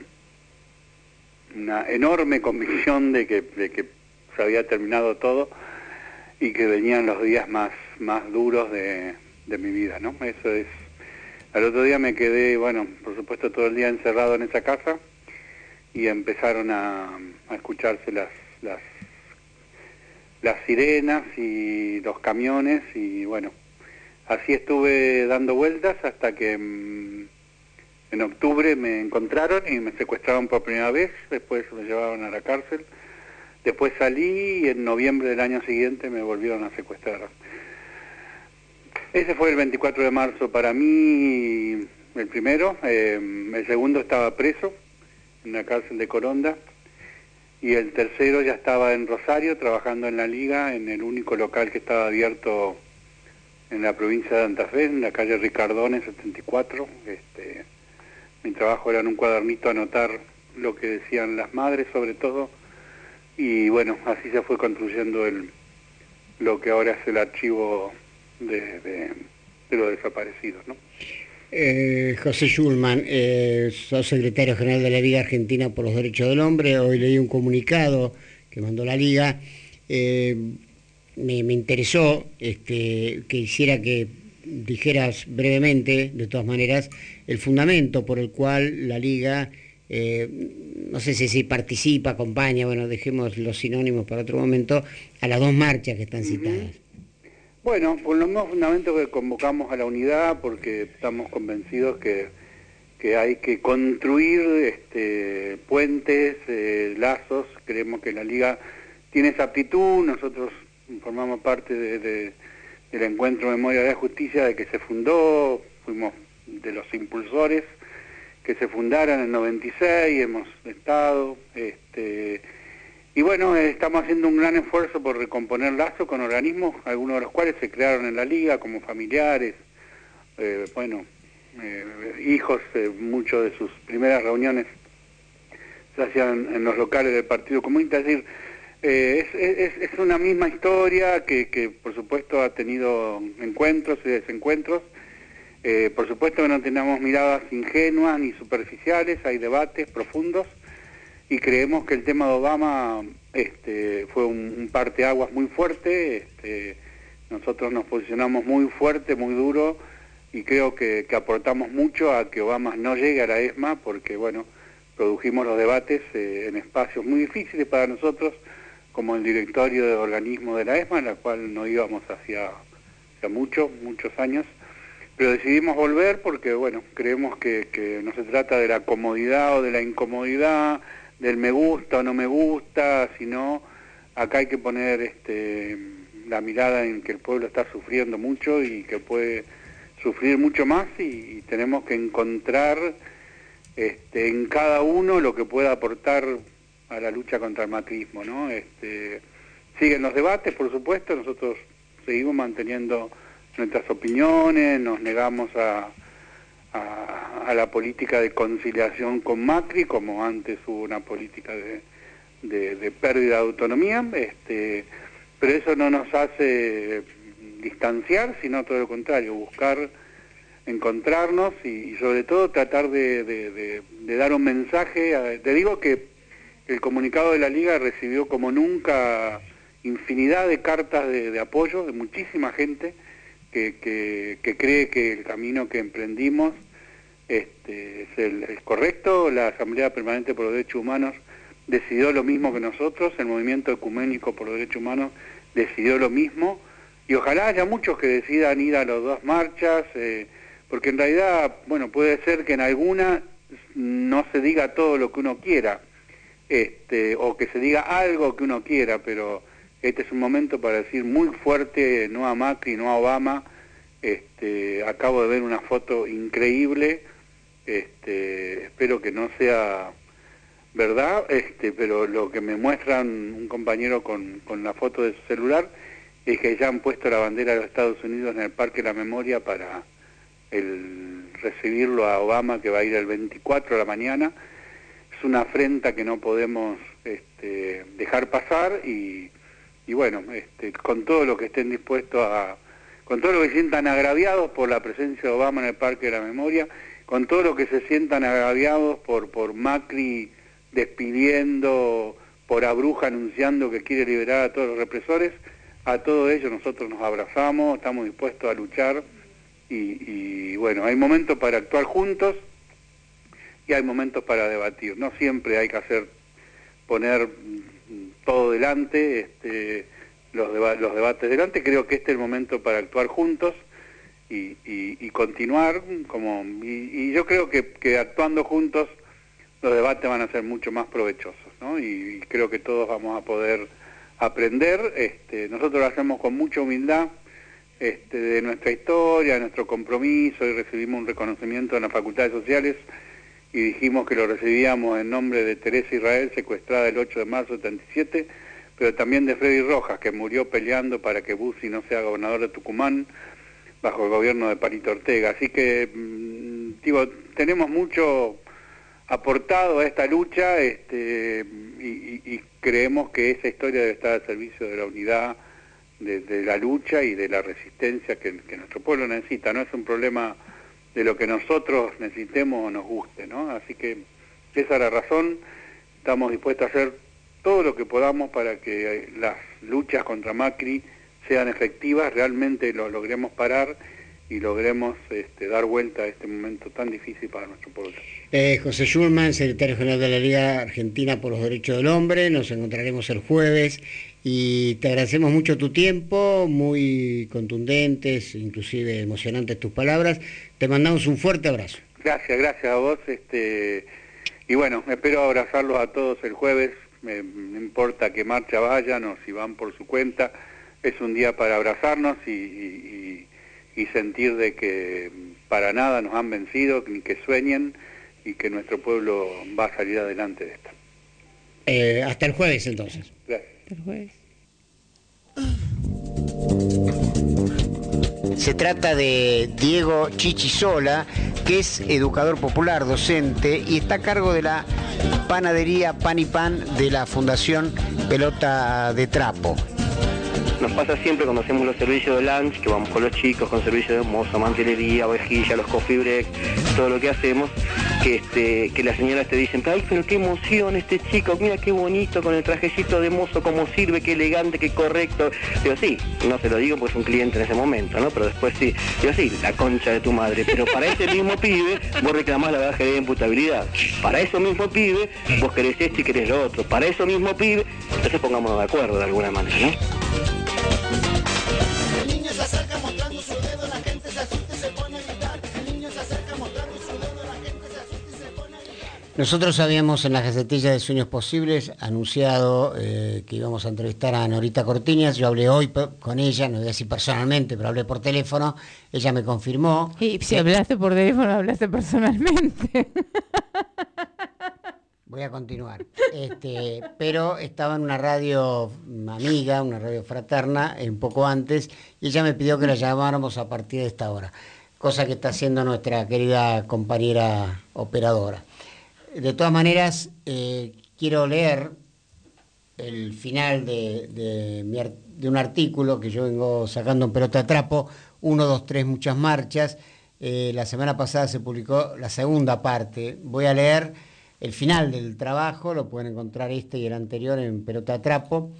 una enorme convicción de que, de que se había terminado todo y que venían los días más, más duros de, de mi vida, ¿no? Eso es. Al otro día me quedé, bueno, por supuesto todo el día encerrado en esa casa y empezaron a, a escucharse las, las, las sirenas y los camiones y bueno, así estuve dando vueltas hasta que mmm, en octubre me encontraron y me secuestraron por primera vez, después me llevaron a la cárcel, después salí y en noviembre del año siguiente me volvieron a secuestrar. Ese fue el veinticuatro de marzo para mí, el primero. Eh, el segundo estaba preso en la cárcel de Coronda y el tercero ya estaba en Rosario trabajando en la Liga, en el único local que estaba abierto en la provincia de Santa Fe, en la calle Ricardones setenta y cuatro. Este, mi trabajo era en un cuadernito anotar lo que decían las madres sobre todo y bueno, así se fue construyendo el lo que ahora es el archivo de, de, de los desaparecidos, ¿no?
Eh, José Schulman, eh, sos secretario general de la Liga Argentina por los Derechos del Hombre. Hoy leí un comunicado que mandó la Liga. Eh, me, me interesó este, que hiciera que dijeras brevemente, de todas maneras, el fundamento por el cual la Liga, eh, no sé si, si participa, acompaña, bueno, dejemos los sinónimos para otro momento, a las dos marchas que están citadas.
Bueno, por los mismos fundamentos que convocamos a la unidad, porque estamos convencidos que, que hay que construir este, puentes, eh, lazos. Creemos que la Liga tiene esa aptitud. Nosotros formamos parte de, de, del Encuentro Memoria de la Justicia, de que se fundó, fuimos de los impulsores que se fundaron en el noventa y seis, hemos estado... Este, Y bueno, eh, estamos haciendo un gran esfuerzo por recomponer lazos con organismos, algunos de los cuales se crearon en la Liga, como familiares, eh, bueno, eh, hijos, eh, muchos de sus primeras reuniones se hacían en los locales del Partido Comunista. Es decir, eh, es, es, es una misma historia que, que por supuesto ha tenido encuentros y desencuentros. Eh, por supuesto que no tenemos miradas ingenuas ni superficiales, hay debates profundos. Y creemos que el tema de Obama este, fue un, un parteaguas muy fuerte. Este, nosotros nos posicionamos muy fuerte, muy duro, y creo que, que aportamos mucho a que Obama no llegue a la ESMA, porque bueno, produjimos los debates eh, en espacios muy difíciles para nosotros, como el directorio de organismo de la ESMA, en la cual no íbamos hacia, hacia muchos, muchos años. Pero decidimos volver porque bueno, creemos que, que no se trata de la comodidad o de la incomodidad, del me gusta o no me gusta, sino acá hay que poner este, la mirada en que el pueblo está sufriendo mucho y que puede sufrir mucho más, y, y tenemos que encontrar este, en cada uno lo que pueda aportar a la lucha contra el macrismo, ¿no? Este, siguen los debates, por supuesto, nosotros seguimos manteniendo nuestras opiniones, nos negamos a... A, a la política de conciliación con Macri, como antes hubo una política de, de, de pérdida de autonomía, este, pero eso no nos hace distanciar, sino todo lo contrario, buscar encontrarnos y, y sobre todo tratar de, de, de, de dar un mensaje. A, te digo que el comunicado de la Liga recibió como nunca infinidad de cartas de, de apoyo de muchísima gente que, que, que cree que el camino que emprendimos este, es el es correcto. La Asamblea Permanente por los Derechos Humanos decidió lo mismo que nosotros, el Movimiento Ecuménico por los Derechos Humanos decidió lo mismo, y ojalá haya muchos que decidan ir a las dos marchas, eh, porque en realidad, bueno, puede ser que en alguna no se diga todo lo que uno quiera, este, o que se diga algo que uno quiera, pero este es un momento para decir muy fuerte, no a Macri, no a Obama. Este, acabo de ver una foto increíble, este, espero que no sea verdad, este, pero lo que me muestran un compañero con, con la foto de su celular es que ya han puesto la bandera de los Estados Unidos en el Parque de la Memoria para el recibirlo a Obama, que va a ir el veinticuatro de la mañana. Es una afrenta que no podemos este, dejar pasar y, y bueno, este, con todo lo que estén dispuestos a, con todo lo que se sientan agraviados por la presencia de Obama en el Parque de la Memoria, con todo lo que se sientan agraviados por, por Macri despidiendo, por Abruja anunciando que quiere liberar a todos los represores, a todo ello nosotros nos abrazamos, estamos dispuestos a luchar. Y, y bueno, hay momentos para actuar juntos y hay momentos para debatir. No siempre hay que hacer, poner todo delante, este, los, deba los debates delante. Creo que este es el momento para actuar juntos y, y, y continuar. como y, y yo creo que, que actuando juntos los debates van a ser mucho más provechosos, ¿no? Y, y creo que todos vamos a poder aprender. Este, nosotros lo hacemos con mucha humildad. Este, de nuestra historia, de nuestro compromiso, y recibimos un reconocimiento en las facultades sociales y dijimos que lo recibíamos en nombre de Teresa Israel, secuestrada el ocho de marzo de setenta y siete, pero también de Freddy Rojas, que murió peleando para que Bussi no sea gobernador de Tucumán bajo el gobierno de Palito Ortega. Así que, mmm, digo, tenemos mucho aportado a esta lucha este, y, y, y creemos que esa historia debe estar al servicio de la unidad, De, de la lucha y de la resistencia que, que nuestro pueblo necesita. No es un problema de lo que nosotros necesitemos o nos guste, ¿no? Así que esa es la razón. Estamos dispuestos a hacer todo lo que podamos para que las luchas contra Macri sean efectivas, realmente lo logremos parar y logremos este, dar vuelta a este momento tan difícil para nuestro pueblo.
Eh, José Schulman, secretario general de la Liga Argentina por los Derechos del Hombre, nos encontraremos el jueves y te agradecemos mucho tu tiempo, muy contundentes, inclusive emocionantes tus palabras. Te mandamos un fuerte abrazo.
Gracias, gracias a vos. Este, y bueno, espero abrazarlos a todos el jueves, me, no importa qué marcha vayan o si van por su cuenta, es un día para abrazarnos y, y, y sentir de que para nada nos han vencido, ni que sueñen y que nuestro pueblo va a salir adelante de esto.
Eh, hasta el jueves entonces.
Gracias.
Hasta el jueves.
Se trata de Diego Chichisola, que es educador popular, docente, y está a cargo de la panadería Pan y Pan de la Fundación Pelota de Trapo.
Nos pasa siempre cuando hacemos los servicios de lunch, que vamos con los chicos, con servicios de mozo, mantelería, vajilla, los coffee break, todo lo que hacemos, que este, que las señoras te dicen, ay, pero qué emoción este chico, mira qué bonito con el trajecito de mozo, cómo sirve, qué elegante, qué correcto. Digo, sí, no se lo digo porque es un cliente en ese momento, ¿no? Pero después sí, digo, sí, la concha de tu madre, pero para ese mismo pibe vos reclamás la baja de imputabilidad. Para eso mismo pibe vos querés esto y querés lo otro. Para eso mismo pibe, entonces pongámonos de acuerdo de alguna manera, ¿no?
Nosotros habíamos en la Gacetilla de Sueños Posibles anunciado eh, que íbamos a entrevistar a Norita Cortiñas. Yo hablé hoy con ella, no voy a decir personalmente, pero hablé por teléfono. Ella me confirmó.
Y si hablaste por teléfono, hablaste personalmente.
Voy a continuar. Este, pero estaba en una radio amiga, una radio fraterna, un poco antes, y ella me pidió que la llamáramos a partir de esta hora, cosa que está haciendo nuestra querida compañera operadora. De todas maneras, eh, quiero leer el final de, de, mi, de un artículo que yo vengo sacando en Pelota de Trapo, uno, dos, tres, muchas marchas. Eh, la semana pasada se publicó la segunda parte. Voy a leer el final del trabajo, lo pueden encontrar este y el anterior en Pelota de Trapo.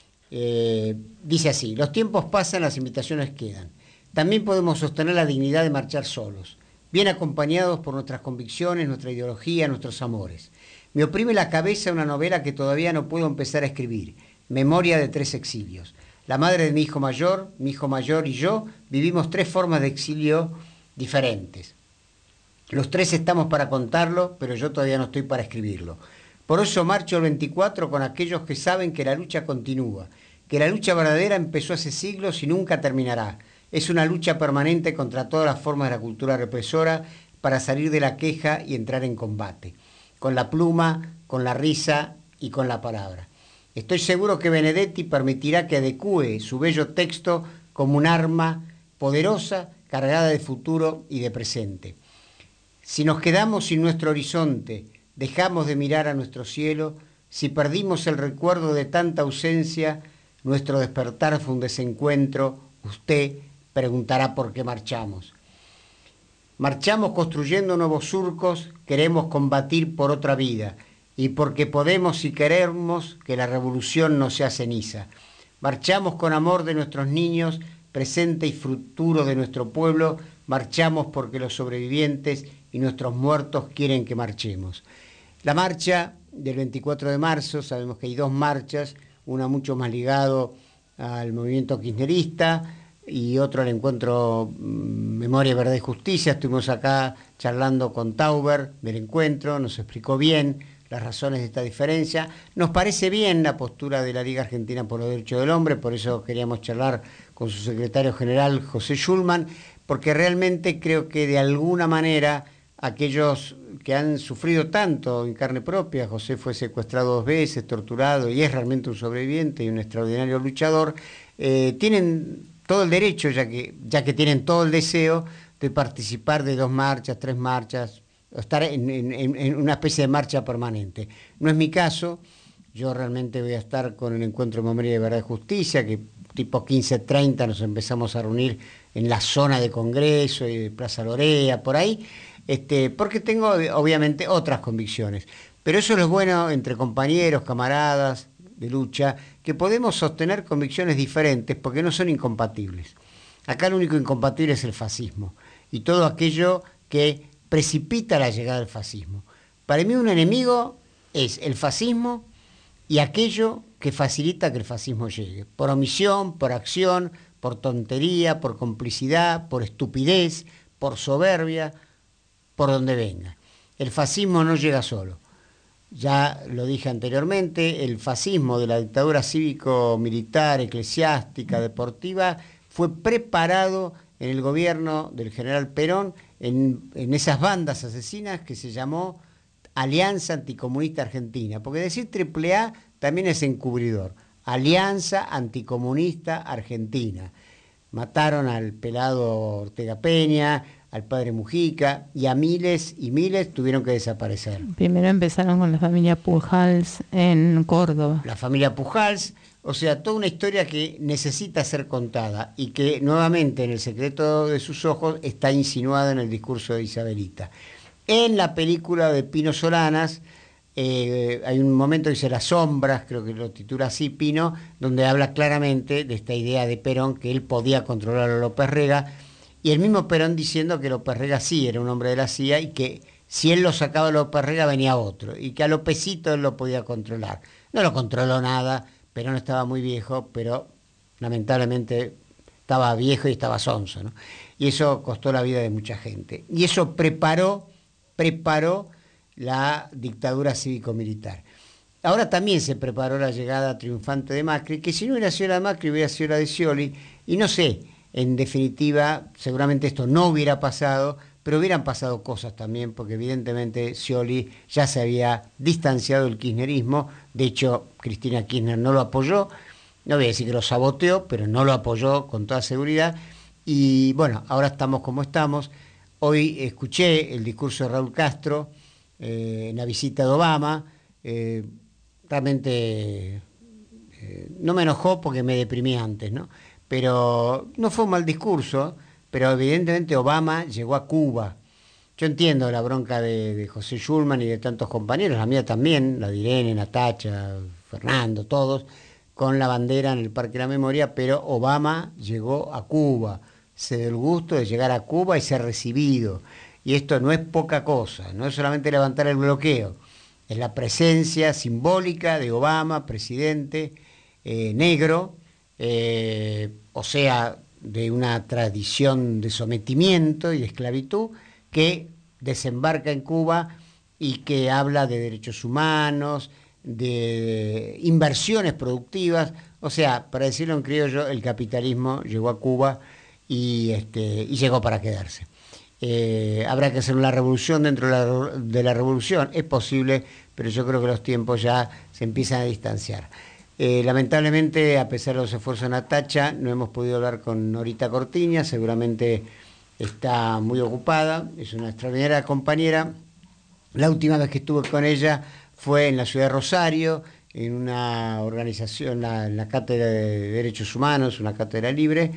Eh, dice así: los tiempos pasan, las invitaciones quedan. También podemos sostener la dignidad de marchar solos, bien acompañados por nuestras convicciones, nuestra ideología, nuestros amores. Me oprime la cabeza una novela que todavía no puedo empezar a escribir, Memoria de tres exilios. La madre de mi hijo mayor, mi hijo mayor y yo vivimos tres formas de exilio diferentes. Los tres estamos para contarlo, pero yo todavía no estoy para escribirlo. Por eso marcho el veinticuatro con aquellos que saben que la lucha continúa, que la lucha verdadera empezó hace siglos y nunca terminará. Es una lucha permanente contra todas las formas de la cultura represora para salir de la queja y entrar en combate, con la pluma, con la risa y con la palabra. Estoy seguro que Benedetti permitirá que adecúe su bello texto como un arma poderosa, cargada de futuro y de presente. Si nos quedamos sin nuestro horizonte, dejamos de mirar a nuestro cielo, si perdimos el recuerdo de tanta ausencia, nuestro despertar fue un desencuentro, usted preguntará por qué marchamos. Marchamos construyendo nuevos surcos, queremos combatir por otra vida, y porque podemos y queremos que la revolución no sea ceniza. Marchamos con amor de nuestros niños, presente y futuro de nuestro pueblo, marchamos porque los sobrevivientes y nuestros muertos quieren que marchemos. La marcha del veinticuatro de marzo, sabemos que hay dos marchas, una mucho más ligado al movimiento kirchnerista y otro al encuentro Memoria, Verdad y Justicia. Estuvimos acá charlando con Tauber del encuentro, nos explicó bien las razones de esta diferencia. Nos parece bien la postura de la Liga Argentina por los Derechos del Hombre, por eso queríamos charlar con su secretario general, José Schulman, porque realmente creo que de alguna manera aquellos que han sufrido tanto en carne propia, José fue secuestrado dos veces, torturado, y es realmente un sobreviviente y un extraordinario luchador, eh, tienen todo el derecho, ya que, ya que tienen todo el deseo de participar de dos marchas, tres marchas, estar en, en, en una especie de marcha permanente. No es mi caso, yo realmente voy a estar con el encuentro de Memoria de Verdad y Justicia, que tipo quince treinta nos empezamos a reunir en la zona de Congreso y de Plaza Lorea, por ahí, este, porque tengo obviamente otras convicciones. Pero eso es lo bueno entre compañeros, camaradas de lucha, que podemos sostener convicciones diferentes porque no son incompatibles. Acá lo único incompatible es el fascismo y todo aquello que precipita la llegada del fascismo. Para mí un enemigo es el fascismo y aquello que facilita que el fascismo llegue, por omisión, por acción, por tontería, por complicidad, por estupidez, por soberbia, por donde venga. El fascismo no llega solo. Ya lo dije anteriormente, el fascismo de la dictadura cívico-militar, eclesiástica, deportiva, fue preparado en el gobierno del general Perón, en, en esas bandas asesinas que se llamó Alianza Anticomunista Argentina, porque decir triple A también es encubridor. Alianza Anticomunista Argentina. Mataron al pelado Ortega Peña, al padre Mujica, y a miles y miles tuvieron que desaparecer.
Primero empezaron con la familia Pujals en Córdoba.
La familia Pujals, o sea, toda una historia que necesita ser contada y que nuevamente en el secreto de sus ojos está insinuada en el discurso de Isabelita. En la película de Pino Solanas, eh, hay un momento que dice Las sombras, creo que lo titula así Pino, donde habla claramente de esta idea de Perón, que él podía controlar a López Rega, y el mismo Perón diciendo que López Rega sí era un hombre de la C I A y que si él lo sacaba a López Rega venía otro, y que a Lópezito él lo podía controlar. No lo controló nada, Perón estaba muy viejo, pero lamentablemente estaba viejo y estaba sonso, ¿no? Y eso costó la vida de mucha gente. Y eso preparó, preparó la dictadura cívico-militar. Ahora también se preparó la llegada triunfante de Macri, que si no hubiera sido la de Macri, hubiera sido la de Scioli, y no sé, en definitiva, seguramente esto no hubiera pasado, pero hubieran pasado cosas también, porque evidentemente Scioli ya se había distanciado del kirchnerismo. De hecho, Cristina Kirchner no lo apoyó, no voy a decir que lo saboteó, pero no lo apoyó con toda seguridad, y bueno, ahora estamos como estamos. Hoy escuché el discurso de Raúl Castro eh, en la visita de Obama, eh, realmente eh, no me enojó porque me deprimí antes, ¿no? Pero no fue un mal discurso, pero evidentemente Obama llegó a Cuba. Yo entiendo la bronca de, de José Schulman y de tantos compañeros, la mía también, la de Irene, Natacha, Fernando, todos, con la bandera en el Parque de la Memoria, pero Obama llegó a Cuba, se dio el gusto de llegar a Cuba y ser recibido. Y esto no es poca cosa, no es solamente levantar el bloqueo, es la presencia simbólica de Obama, presidente eh, negro, eh, o sea, de una tradición de sometimiento y de esclavitud, que desembarca en Cuba y que habla de derechos humanos, de inversiones productivas. O sea, para decirlo en criollo, el capitalismo llegó a Cuba y, este, y llegó para quedarse. Eh, habrá que hacer una revolución dentro de la, de la revolución, es posible, pero yo creo que los tiempos ya se empiezan a distanciar. Eh, lamentablemente, a pesar de los esfuerzos de Natacha, no hemos podido hablar con Norita Cortiñas, seguramente está muy ocupada, es una extraordinaria compañera. La última vez que estuve con ella fue en la ciudad de Rosario, en una organización, la, en la Cátedra de Derechos Humanos, una cátedra libre,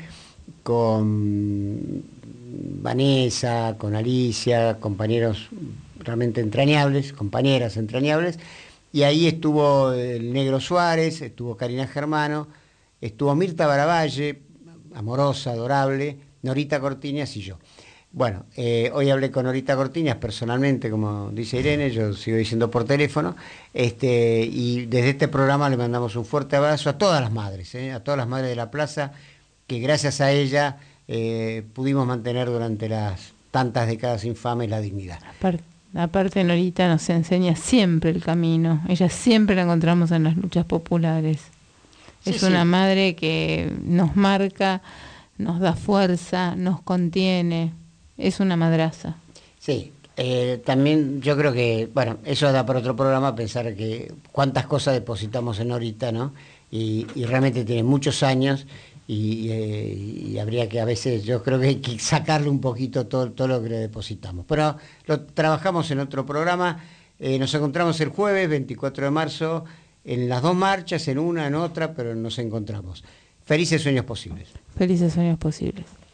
con Vanessa, con Alicia, compañeros realmente entrañables, compañeras entrañables, y ahí estuvo el Negro Suárez, estuvo Karina Germano, estuvo Mirta Baravalle, amorosa, adorable, Norita Cortiñas y yo. Bueno, eh, hoy hablé con Norita Cortiñas personalmente, como dice Irene, yo sigo diciendo por teléfono, este, y desde este programa le mandamos un fuerte abrazo a todas las madres, eh, a todas las madres de la plaza, que gracias a ella eh, pudimos mantener durante las tantas décadas infames la dignidad.
Aparte, aparte Norita nos enseña siempre el camino, ella siempre la encontramos en las luchas populares. Sí, es una sí. madre que nos marca, nos da fuerza, nos contiene, es una madraza.
Sí, eh, también yo creo que, bueno, eso da para otro programa, pensar que cuántas cosas depositamos en Norita, ¿no? Y, y realmente tiene muchos años y, eh, y habría que a veces, yo creo que hay que sacarle un poquito todo, todo lo que le depositamos. Pero lo trabajamos en otro programa, eh, nos encontramos el jueves veinticuatro de marzo, en las dos marchas, en una, en otra, pero nos encontramos. Felices sueños posibles.
Felices sueños posibles.